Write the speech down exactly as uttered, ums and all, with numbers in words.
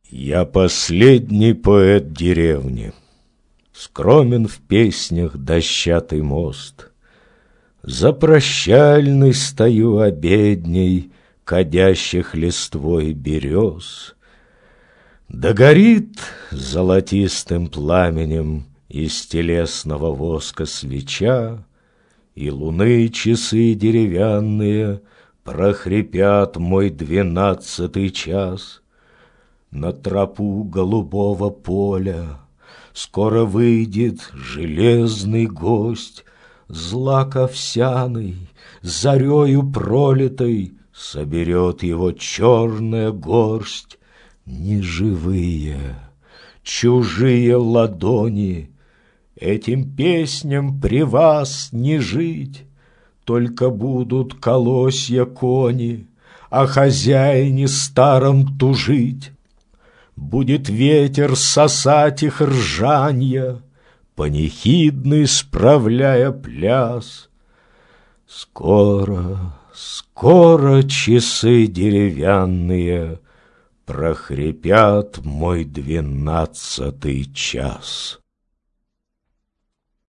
Я последний поэт деревни, скромен в песнях дощатый мост. За прощальный стою обедней кадящих листвой берез. Да горит золотистым пламенем из телесного воска свеча, и луны часы деревянные прохрипят мой двенадцатый час. На тропу голубого поля скоро выйдет железный гость, злак овсяный, зарею пролитой, соберет его черная горсть. Неживые, чужие ладони, этим песням при вас не жить, только будут колосья кони, о хозяине старом тужить. Будет ветер сосать их ржанья, панихидный справляя пляс. Скоро, скоро часы деревянные прохрипят мой двенадцатый час.